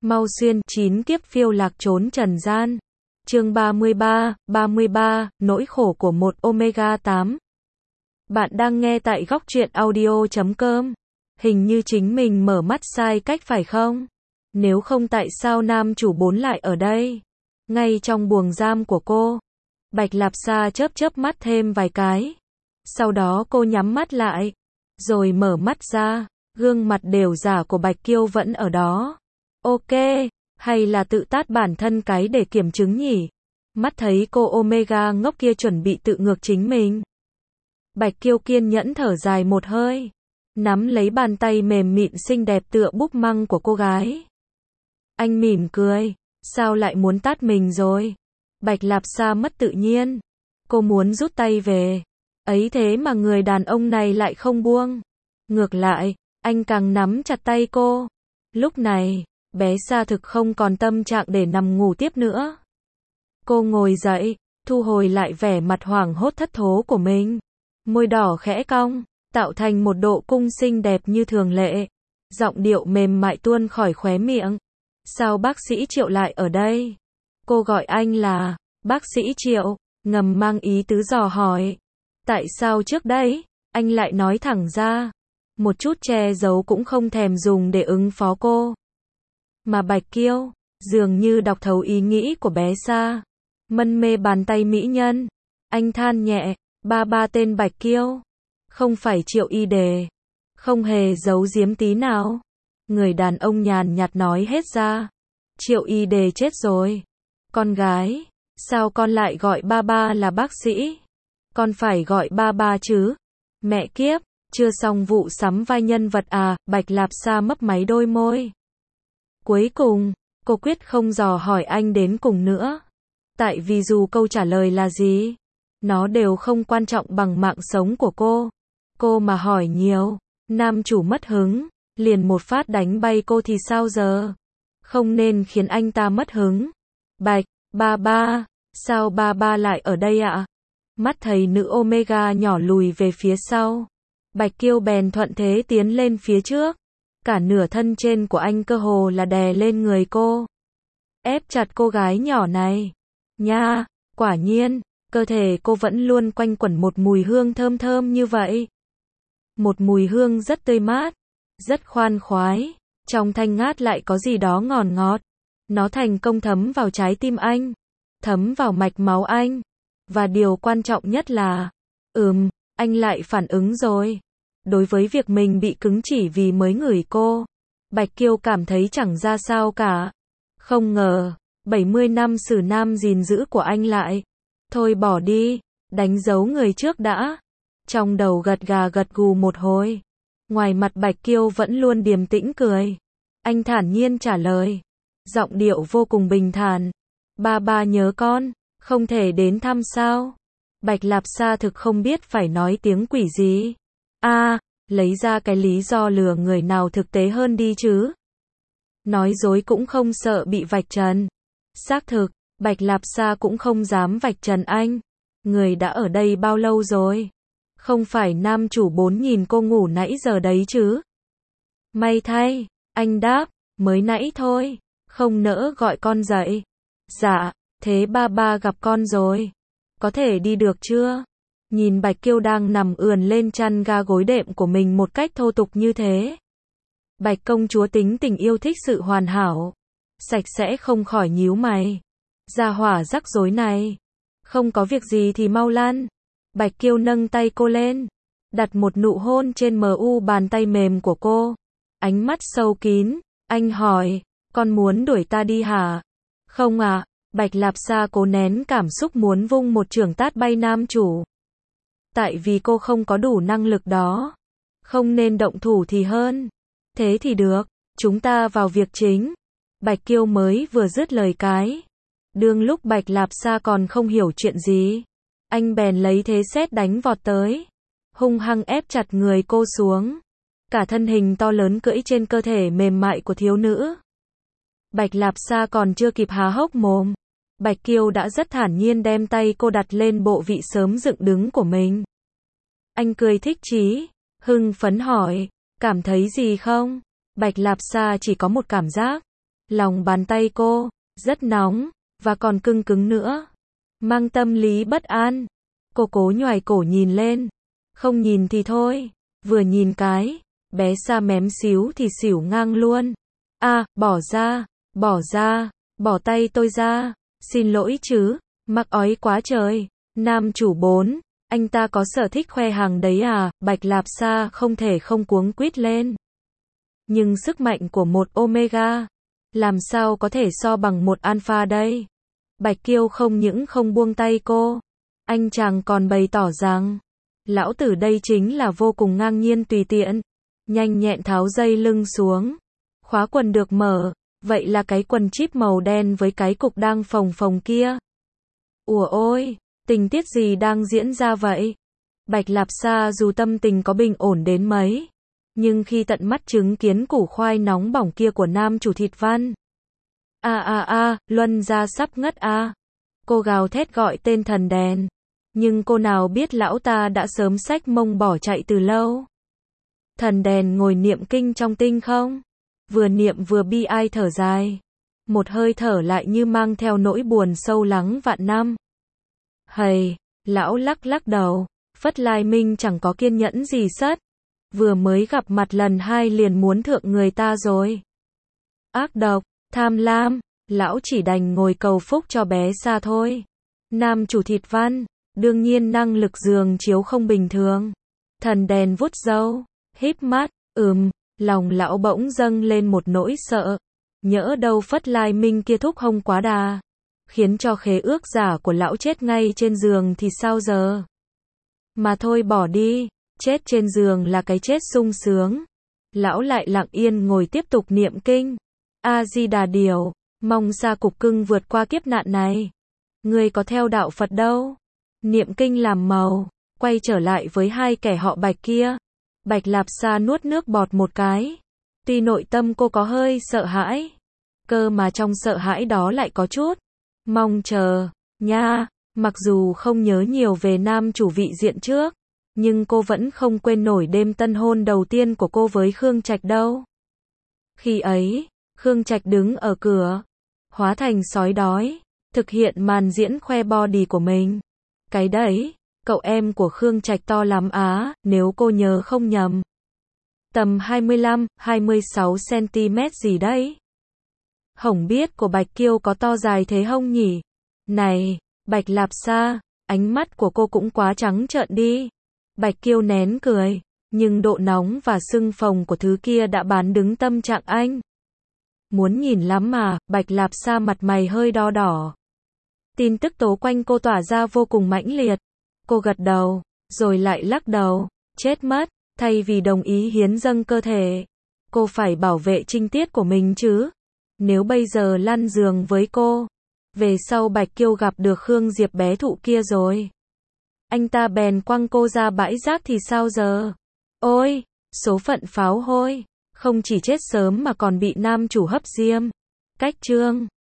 Mau xuyên 9 kiếp phiêu lạc trốn trần gian. Chương 33, nỗi khổ của một Omega 8. Bạn đang nghe tại góc truyện audio.com. Hình như chính mình mở mắt sai cách phải không? Nếu không tại sao nam chủ 4 lại ở đây? Ngay trong buồng giam của cô. Bạch Lạp Sa chớp mắt thêm vài cái. Sau đó cô nhắm mắt lại. Rồi mở mắt ra. Gương mặt đều giả của Bạch Kiêu vẫn ở đó. Ok, hay là tự tát bản thân cái để kiểm chứng nhỉ? Mắt thấy cô Omega ngốc kia chuẩn bị tự ngược chính mình. Bạch Kiêu kiên nhẫn thở dài một hơi. Nắm lấy bàn tay mềm mịn xinh đẹp tựa búp măng của cô gái. Anh mỉm cười. Sao lại muốn tát mình rồi? Bạch Lạp Sa mất tự nhiên. Cô muốn rút tay về. Ấy thế mà người đàn ông này lại không buông. Ngược lại, anh càng nắm chặt tay cô. Lúc này, bé Sa thực không còn tâm trạng để nằm ngủ tiếp nữa. Cô ngồi dậy, thu hồi lại vẻ mặt hoảng hốt thất thố của mình. Môi đỏ khẽ cong, tạo thành một độ cung xinh đẹp như thường lệ. Giọng điệu mềm mại tuôn khỏi khóe miệng. Sao bác sĩ Triệu lại ở đây? Cô gọi anh là bác sĩ Triệu, ngầm mang ý tứ dò hỏi. Tại sao trước đây, anh lại nói thẳng ra? Một chút che giấu cũng không thèm dùng để ứng phó cô. Mà Bạch Kiêu, dường như đọc thấu ý nghĩ của bé Sa. Mân mê bàn tay mỹ nhân. Anh than nhẹ, ba tên Bạch Kiêu. Không phải Triệu Y Đề. Không hề giấu giếm tí nào. Người đàn ông nhàn nhạt nói hết ra. Triệu Y Đề chết rồi. Con gái, sao con lại gọi ba là bác sĩ? Con phải gọi ba chứ. Mẹ kiếp, chưa xong vụ sắm vai nhân vật à? Bạch Lạp Sa mấp máy đôi môi. Cuối cùng, cô quyết không dò hỏi anh đến cùng nữa. Tại vì dù câu trả lời là gì, nó đều không quan trọng bằng mạng sống của cô. Cô mà hỏi nhiều, nam chủ mất hứng, liền một phát đánh bay cô thì sao giờ? Không nên khiến anh ta mất hứng. Bạch, ba, sao ba lại ở đây ạ? Mắt thấy nữ Omega nhỏ lùi về phía sau. Bạch Kiêu bèn thuận thế tiến lên phía trước. Cả nửa thân trên của anh cơ hồ là đè lên người cô. Ép chặt cô gái nhỏ này. Nha, quả nhiên, cơ thể cô vẫn luôn quanh quẩn một mùi hương thơm thơm như vậy. Một mùi hương rất tươi mát, rất khoan khoái, trong thanh ngát lại có gì đó ngọt ngọt. Nó thành công thấm vào trái tim anh, thấm vào mạch máu anh. Và điều quan trọng nhất là, anh lại phản ứng rồi. Đối với việc mình bị cứng chỉ vì mới ngửi cô, Bạch Kiêu cảm thấy chẳng ra sao cả. Không ngờ, 70 năm xử nam gìn giữ của anh lại. Thôi bỏ đi, đánh dấu người trước đã. Trong đầu gật gà gật gù một hồi. Ngoài mặt Bạch Kiêu vẫn luôn điềm tĩnh cười. Anh thản nhiên trả lời. Giọng điệu vô cùng bình thản. Ba nhớ con, không thể đến thăm sao? Bạch Lạp Sa thực không biết phải nói tiếng quỷ gì. Lấy ra cái lý do lừa người nào thực tế hơn đi chứ. Nói dối cũng không sợ bị vạch trần. Xác thực, Bạch Lạp Sa cũng không dám vạch trần anh. Người đã ở đây bao lâu rồi? Không phải nam chủ 4 nhìn cô ngủ nãy giờ đấy chứ? May thay, anh đáp, mới nãy thôi, không nỡ gọi con dậy. Dạ, thế ba gặp con rồi. Có thể đi được chưa? Nhìn Bạch Kiêu đang nằm ườn lên chăn ga gối đệm của mình một cách thô tục như thế. Bạch công chúa tính tình yêu thích sự hoàn hảo. Sạch sẽ không khỏi nhíu mày. Gia hỏa rắc rối này. Không có việc gì thì mau lăn. Bạch Kiêu nâng tay cô lên. Đặt một nụ hôn trên bàn tay mềm của cô. Ánh mắt sâu kín. Anh hỏi, con muốn đuổi ta đi hả? Không ạ. Bạch Lạp Sa cố nén cảm xúc muốn vung một chưởng tát bay nam chủ. Tại vì cô không có đủ năng lực đó. Không nên động thủ thì hơn. Thế thì được, chúng ta vào việc chính. Bạch Kiêu mới vừa dứt lời cái. Đương lúc Bạch Lạp Sa còn không hiểu chuyện gì. Anh bèn lấy thế sét đánh vọt tới. Hung hăng ép chặt người cô xuống. Cả thân hình to lớn cưỡi trên cơ thể mềm mại của thiếu nữ. Bạch Lạp Sa còn chưa kịp há hốc mồm. Bạch Kiêu đã rất thản nhiên đem tay cô đặt lên bộ vị sớm dựng đứng của mình. Anh cười thích chí, hưng phấn hỏi, cảm thấy gì không? Bạch Lạp Sa chỉ có một cảm giác. Lòng bàn tay cô, rất nóng, và còn cứng cứng nữa. Mang tâm lý bất an. Cô cố nhoài cổ nhìn lên. Không nhìn thì thôi. Vừa nhìn cái, bé Sa mém xíu thì xỉu ngang luôn. Bỏ ra, bỏ tay tôi ra. Xin lỗi chứ, mắc ói quá trời. Nam chủ 4, anh ta có sở thích khoe hàng đấy à? Bạch Lạp Sa không thể không cuống quýt lên. Nhưng sức mạnh của một Omega, làm sao có thể so bằng một Alpha đây? Bạch Kiêu không những không buông tay cô, anh chàng còn bày tỏ rằng, lão tử đây chính là vô cùng ngang nhiên tùy tiện. Nhanh nhẹn tháo dây lưng xuống, khóa quần được mở, vậy là cái quần chip màu đen với cái cục đang phồng phồng kia. Ủa ôi, tình tiết gì đang diễn ra vậy? Bạch Lạp Sa dù tâm tình có bình ổn đến mấy, nhưng khi tận mắt chứng kiến củ khoai nóng bỏng kia của nam chủ Thịt Văn. Luân gia sắp ngất à. Cô gào thét gọi tên thần đèn. Nhưng cô nào biết lão ta đã sớm xách mông bỏ chạy từ lâu. Thần đèn ngồi niệm kinh trong tinh không. Vừa niệm vừa bi ai thở dài. Một hơi thở lại như mang theo nỗi buồn sâu lắng vạn năm. Hầy, lão lắc lắc đầu. Phất Lai Minh chẳng có kiên nhẫn gì sất. Vừa mới gặp mặt lần 2 liền muốn thượng người ta rồi. Ác độc, tham lam, lão chỉ đành ngồi cầu phúc cho bé Sa thôi. Nam chủ Thịt Văn, đương nhiên năng lực giường chiếu không bình thường. Thần đèn vuốt râu, híp mắt, lòng lão bỗng dâng lên một nỗi sợ. Nhỡ đâu Phất Lai Minh kia thúc hông quá đà, khiến cho khế ước giả của lão chết ngay trên giường thì sao giờ? Mà thôi bỏ đi, chết trên giường là cái chết sung sướng. Lão lại lặng yên ngồi tiếp tục niệm kinh. A Di Đà Điều, mong Sa cục cưng vượt qua kiếp nạn này. Người có theo đạo Phật đâu. Niệm kinh làm màu, quay trở lại với 2 kẻ họ Bạch kia. Bạch Lạp Sa nuốt nước bọt một cái. Tuy nội tâm cô có hơi sợ hãi, cơ mà trong sợ hãi đó lại có chút mong chờ nha. Mặc dù không nhớ nhiều về nam chủ vị diện trước, nhưng cô vẫn không quên nổi đêm tân hôn đầu tiên của cô với Khương Trạch đâu. Khi ấy, Khương Trạch đứng ở cửa, hóa thành sói đói, thực hiện màn diễn khoe body của mình. Cái đấy, cậu em của Khương Trạch to lắm á, nếu cô nhớ không nhầm. Tầm 25-26 cm gì đấy. Hổng biết của Bạch Kiêu có to dài thế không nhỉ? Này, Bạch Lạp Sa, ánh mắt của cô cũng quá trắng trợn đi. Bạch Kiêu nén cười, nhưng độ nóng và sưng phồng của thứ kia đã bán đứng tâm trạng anh. Muốn nhìn lắm mà, Bạch Lạp Sa mặt mày hơi đo đỏ. Tin tức tố quanh cô tỏa ra vô cùng mãnh liệt. Cô gật đầu, rồi lại lắc đầu, chết mất, thay vì đồng ý hiến dâng cơ thể. Cô phải bảo vệ trinh tiết của mình chứ. Nếu bây giờ lăn giường với cô, về sau Bạch Kiêu gặp được Khương Diệp bé thụ kia rồi, anh ta bèn quăng cô ra bãi rác thì sao giờ? Ôi, số phận pháo hôi, không chỉ chết sớm mà còn bị nam chủ hấp diêm. Cách chương